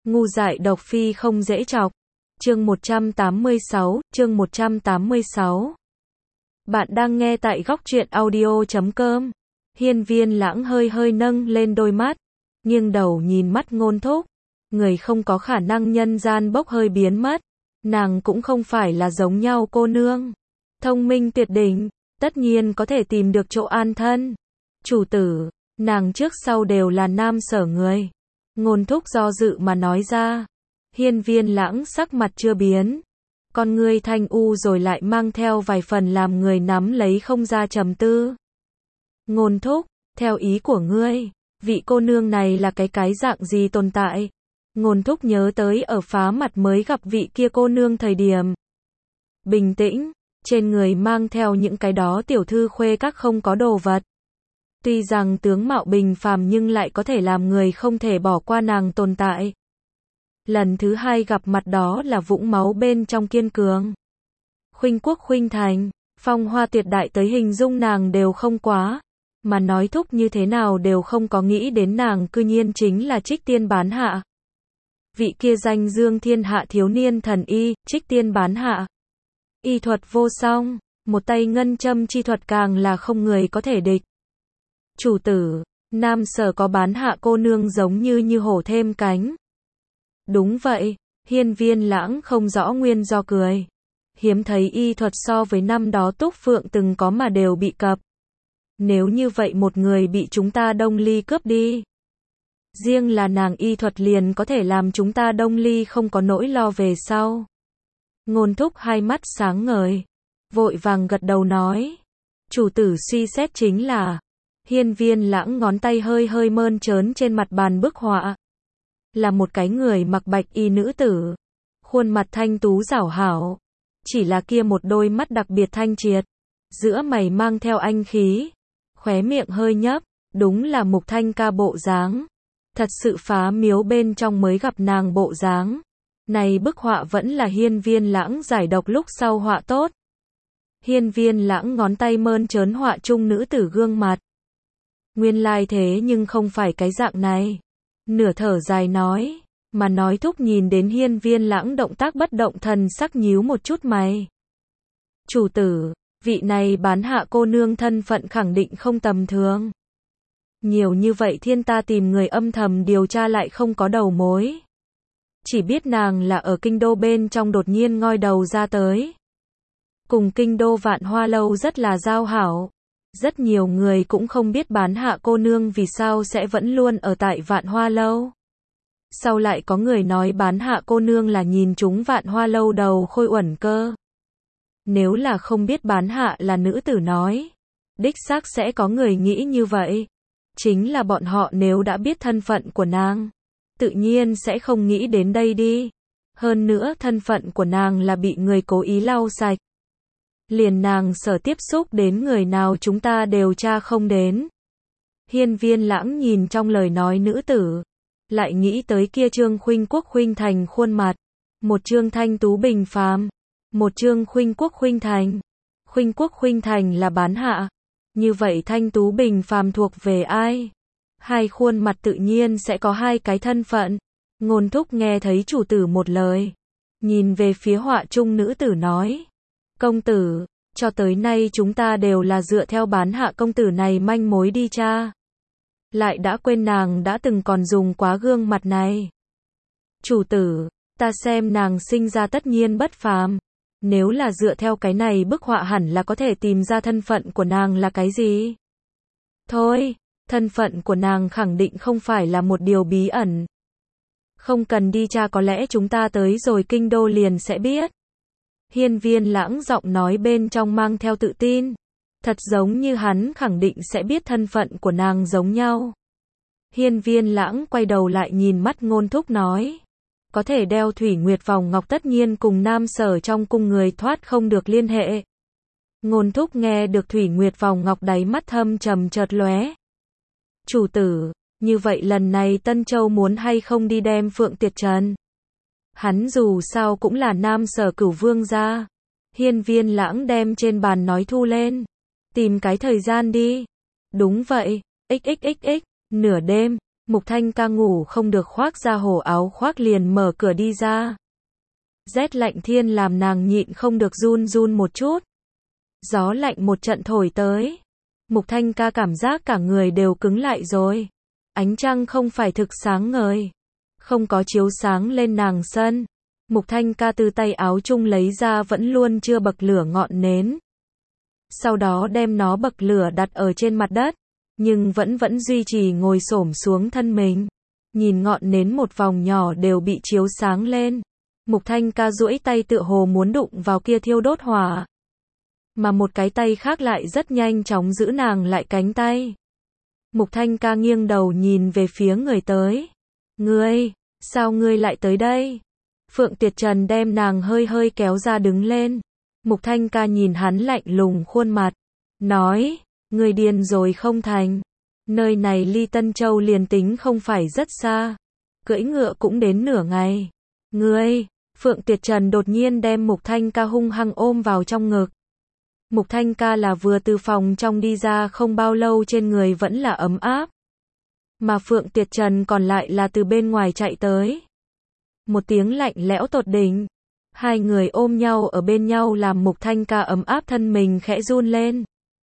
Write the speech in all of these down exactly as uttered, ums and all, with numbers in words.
Ngu dại độc phi không dễ chọc. Chương một trăm tám mươi sáu, chương một trăm tám mươi sáu. Bạn đang nghe tại góc truyện audio chấm com. Hiên Viên Lãng hơi hơi nâng lên đôi mắt, nghiêng đầu nhìn mắt Ngôn Thúc. Người không có khả năng nhân gian bốc hơi biến mất. Nàng cũng không phải là giống nhau cô nương. Thông minh tuyệt đỉnh, tất nhiên có thể tìm được chỗ an thân. Chủ tử, nàng trước sau đều là Nam Sở người. Ngôn Thúc do dự mà nói ra. Hiên Viên Lãng sắc mặt chưa biến. Con ngươi thanh u rồi lại mang theo vài phần làm người nắm lấy không ra trầm tư. Ngôn Thúc, theo ý của ngươi, vị cô nương này là cái cái dạng gì tồn tại? Ngôn Thúc nhớ tới ở Phá Mặt mới gặp vị kia cô nương thời điểm. Bình tĩnh, trên người mang theo những cái đó tiểu thư khuê các không có đồ vật. Tuy rằng tướng mạo bình phàm nhưng lại có thể làm người không thể bỏ qua nàng tồn tại. Lần thứ hai gặp mặt đó là vũng máu bên trong kiên cường. Khuynh quốc khuynh thành, phong hoa tuyệt đại tới hình dung nàng đều không quá. Mà nói thúc như thế nào đều không có nghĩ đến nàng cư nhiên chính là Trích Tiên Bán Hạ. Vị kia danh dương thiên hạ thiếu niên thần y, Trích Tiên Bán Hạ. Y thuật vô song, một tay ngân châm chi thuật càng là không người có thể địch. Chủ tử, Nam Sở có Bán Hạ cô nương giống như như hổ thêm cánh. Đúng vậy, Hiên Viên Lãng không rõ nguyên do cười. Hiếm thấy y thuật so với năm đó Túc Phượng từng có mà đều bị cập. Nếu như vậy một người bị chúng ta Đông Ly cướp đi. Riêng là nàng y thuật liền có thể làm chúng ta Đông Ly không có nỗi lo về sau. Ngôn Thúc hai mắt sáng ngời, vội vàng gật đầu nói. Chủ tử suy xét chính là. Hiên Viên Lãng ngón tay hơi hơi mơn trớn trên mặt bàn bức họa. Là một cái người mặc bạch y nữ tử. Khuôn mặt thanh tú rảo hảo. Chỉ là kia một đôi mắt đặc biệt thanh triệt. Giữa mày mang theo anh khí. Khóe miệng hơi nhấp. Đúng là Mục Thanh Ca bộ dáng. Thật sự phá miếu bên trong mới gặp nàng bộ dáng. Này bức họa vẫn là Hiên Viên Lãng giải độc lúc sau họa tốt. Hiên Viên Lãng ngón tay mơn trớn họa chung nữ tử gương mặt. Nguyên lai thế nhưng không phải cái dạng này. Nửa thở dài nói, mà nói thúc nhìn đến Hiên Viên Lãng động tác bất động thần sắc nhíu một chút mày. Chủ tử, vị này Bán Hạ cô nương thân phận khẳng định không tầm thường. Nhiều như vậy thiên ta tìm người âm thầm điều tra lại không có đầu mối. Chỉ biết nàng là ở kinh đô bên trong đột nhiên ngoi đầu ra tới. Cùng kinh đô Vạn Hoa Lâu rất là giao hảo. Rất nhiều người cũng không biết Bán Hạ cô nương vì sao sẽ vẫn luôn ở tại Vạn Hoa Lâu. Sau lại có người nói Bán Hạ cô nương là nhìn chúng Vạn Hoa Lâu đầu Khôi Uẩn cơ. Nếu là không biết Bán Hạ là nữ tử nói, đích xác sẽ có người nghĩ như vậy. Chính là bọn họ nếu đã biết thân phận của nàng, tự nhiên sẽ không nghĩ đến đây đi. Hơn nữa thân phận của nàng là bị người cố ý lau sạch. Liền nàng sở tiếp xúc đến người nào chúng ta đều tra không đến. Hiên Viên Lãng nhìn trong lời nói nữ tử, lại nghĩ tới kia trương khuynh quốc khuynh thành khuôn mặt, một trương thanh tú bình phàm, một trương khuynh quốc khuynh thành. Khuynh quốc khuynh thành là Bán Hạ, như vậy thanh tú bình phàm thuộc về ai? Hai khuôn mặt tự nhiên sẽ có hai cái thân phận. Ngôn Thúc nghe thấy chủ tử một lời, nhìn về phía họa chung nữ tử nói. Công tử, cho tới nay chúng ta đều là dựa theo Bán Hạ công tử này manh mối đi tra. Lại đã quên nàng đã từng còn dùng quá gương mặt này. Chủ tử, ta xem nàng sinh ra tất nhiên bất phàm. Nếu là dựa theo cái này bức họa hẳn là có thể tìm ra thân phận của nàng là cái gì. Thôi, thân phận của nàng khẳng định không phải là một điều bí ẩn. Không cần đi tra có lẽ chúng ta tới rồi kinh đô liền sẽ biết. Hiên Viên Lãng giọng nói bên trong mang theo tự tin. Thật giống như hắn khẳng định sẽ biết thân phận của nàng giống nhau. Hiên Viên Lãng quay đầu lại nhìn mắt Ngôn Thúc nói. Có thể đeo thủy nguyệt vòng ngọc tất nhiên cùng Nam Sở trong cung người thoát không được liên hệ. Ngôn Thúc nghe được thủy nguyệt vòng ngọc đáy mắt thâm trầm chợt lóe. Chủ tử, như vậy lần này Tân Châu muốn hay không đi đem Phượng Tiệt Trần? Hắn dù sao cũng là Nam Sở cửu vương gia. Hiên Viên Lãng đem trên bàn nói thu lên. Tìm cái thời gian đi. Đúng vậy, xxxx, nửa đêm, Mục Thanh ca ngủ không được khoác ra hổ áo khoác liền mở cửa đi ra. Rét lạnh thiên làm nàng nhịn không được run run một chút. Gió lạnh một trận thổi tới. Mục Thanh ca cảm giác cả người đều cứng lại rồi. Ánh trăng không phải thực sáng ngời. Không có chiếu sáng lên nàng sân. Mục Thanh ca từ tay áo chung lấy ra vẫn luôn chưa bậc lửa ngọn nến. Sau đó đem nó bậc lửa đặt ở trên mặt đất. Nhưng vẫn vẫn duy trì ngồi xổm xuống thân mình. Nhìn ngọn nến một vòng nhỏ đều bị chiếu sáng lên. Mục Thanh ca duỗi tay tựa hồ muốn đụng vào kia thiêu đốt hỏa. Mà một cái tay khác lại rất nhanh chóng giữ nàng lại cánh tay. Mục Thanh ca nghiêng đầu nhìn về phía người tới. Ngươi, sao ngươi lại tới đây? Phượng Tiệt Trần đem nàng hơi hơi kéo ra đứng lên. Mục Thanh ca nhìn hắn lạnh lùng khuôn mặt. Nói, ngươi điên rồi không thành. Nơi này ly Tân Châu liền tính không phải rất xa. Cưỡi ngựa cũng đến nửa ngày. Ngươi, Phượng Tiệt Trần đột nhiên đem Mục Thanh ca hung hăng ôm vào trong ngực. Mục Thanh ca là vừa từ phòng trong đi ra không bao lâu trên người vẫn là ấm áp. Mà Phượng Tiệt Trần còn lại là từ bên ngoài chạy tới. Một tiếng lạnh lẽo tột đỉnh. Hai người ôm nhau ở bên nhau làm Mục Thanh ca ấm áp thân mình khẽ run lên.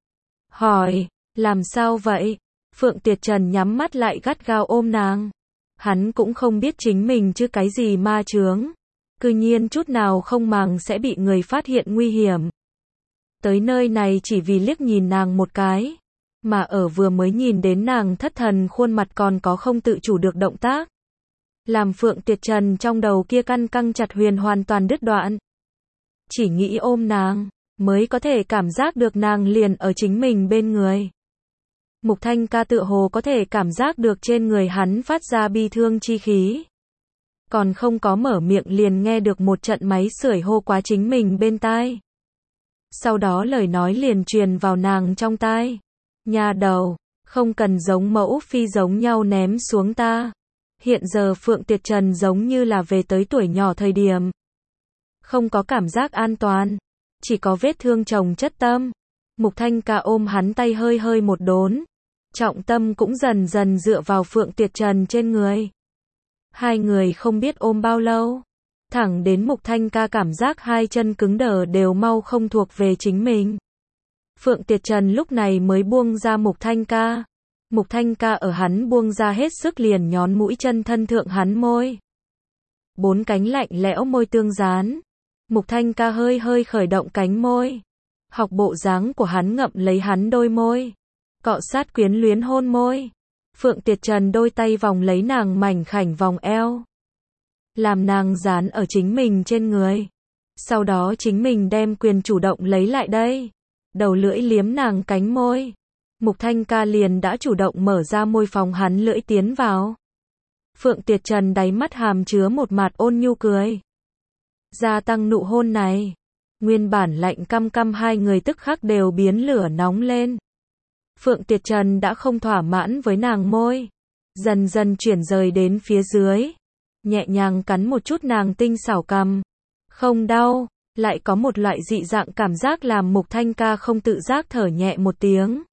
Hỏi, làm sao vậy? Phượng Tiệt Trần nhắm mắt lại gắt gao ôm nàng. Hắn cũng không biết chính mình chứ cái gì ma chướng. Cư nhiên chút nào không màng sẽ bị người phát hiện nguy hiểm. Tới nơi này chỉ vì liếc nhìn nàng một cái. Mà ở vừa mới nhìn đến nàng thất thần khuôn mặt còn có không tự chủ được động tác. Làm Phượng Tiệt Trần trong đầu kia căn căng chặt huyền hoàn toàn đứt đoạn. Chỉ nghĩ ôm nàng, mới có thể cảm giác được nàng liền ở chính mình bên người. Mục Thanh ca tựa hồ có thể cảm giác được trên người hắn phát ra bi thương chi khí. Còn không có mở miệng liền nghe được một trận máy sưởi hô quá chính mình bên tai. Sau đó lời nói liền truyền vào nàng trong tai. Nhà đầu, không cần giống mẫu phi giống nhau ném xuống ta. Hiện giờ Phượng Tiệt Trần giống như là về tới tuổi nhỏ thời điểm. Không có cảm giác an toàn. Chỉ có vết thương chồng chất tâm. Mục Thanh ca ôm hắn tay hơi hơi một đốn. Trọng tâm cũng dần dần dựa vào Phượng Tiệt Trần trên người. Hai người không biết ôm bao lâu. Thẳng đến Mục Thanh ca cảm giác hai chân cứng đờ đều mau không thuộc về chính mình. Phượng Tiệt Trần lúc này mới buông ra Mục Thanh ca. Mục Thanh ca ở hắn buông ra hết sức liền nhón mũi chân thân thượng hắn môi. Bốn cánh lạnh lẽo môi tương dán. Mục Thanh ca hơi hơi khởi động cánh môi. Học bộ dáng của hắn ngậm lấy hắn đôi môi. Cọ sát quyến luyến hôn môi. Phượng Tiệt Trần đôi tay vòng lấy nàng mảnh khảnh vòng eo. Làm nàng dán ở chính mình trên người. Sau đó chính mình đem quyền chủ động lấy lại đây. Đầu lưỡi liếm nàng cánh môi. Mục Thanh ca liền đã chủ động mở ra môi phòng hắn lưỡi tiến vào. Phượng Tiệt Trần đáy mắt hàm chứa một mặt ôn nhu cười. Gia tăng nụ hôn này. Nguyên bản lạnh căm căm hai người tức khắc đều biến lửa nóng lên. Phượng Tiệt Trần đã không thỏa mãn với nàng môi. Dần dần chuyển rời đến phía dưới. Nhẹ nhàng cắn một chút nàng tinh xảo cằm. Không đau, lại có một loại dị dạng cảm giác làm Mục Thanh ca không tự giác thở nhẹ một tiếng.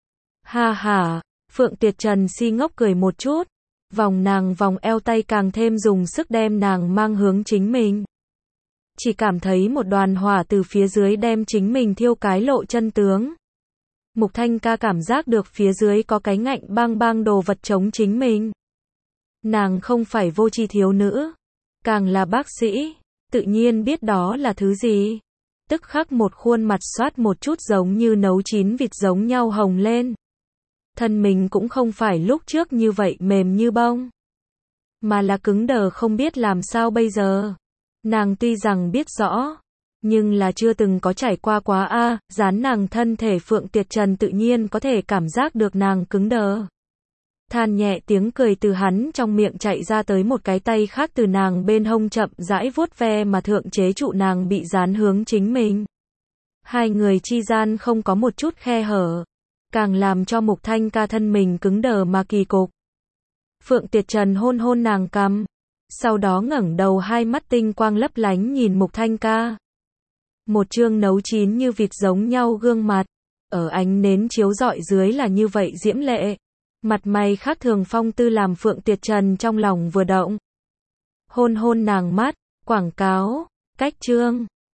Ha ha, Phượng Tiệt Trần si ngốc cười một chút. Vòng nàng vòng eo tay càng thêm dùng sức đem nàng mang hướng chính mình. Chỉ cảm thấy một đoàn hỏa từ phía dưới đem chính mình thiêu cái lộ chân tướng. Mục Thanh ca cảm giác được phía dưới có cái ngạnh bang bang đồ vật chống chính mình. Nàng không phải vô tri thiếu nữ, càng là bác sĩ, tự nhiên biết đó là thứ gì. Tức khắc một khuôn mặt xoát một chút giống như nấu chín vịt giống nhau hồng lên. Thân mình cũng không phải lúc trước như vậy mềm như bông, mà là cứng đờ không biết làm sao bây giờ. Nàng tuy rằng biết rõ, nhưng là chưa từng có trải qua quá a, à, dán nàng thân thể Phượng Tiệt Trần tự nhiên có thể cảm giác được nàng cứng đờ. Than nhẹ tiếng cười từ hắn trong miệng chạy ra tới, một cái tay khác từ nàng bên hông chậm rãi vuốt ve mà thượng chế trụ nàng bị dán hướng chính mình. Hai người chi gian không có một chút khe hở, càng làm cho Mục Thanh ca thân mình cứng đờ mà kỳ cục. Phượng Tiệt Trần hôn hôn nàng cằm, sau đó ngẩng đầu, hai mắt tinh quang lấp lánh nhìn Mục Thanh ca. Một trương nấu chín như vịt giống nhau gương mặt, ở ánh nến chiếu rọi dưới là như vậy diễm lệ. Mặt mày khác thường phong tư làm Phượng Tuyệt Trần trong lòng vừa động. Hôn hôn nàng mắt, quảng cáo, cách chương.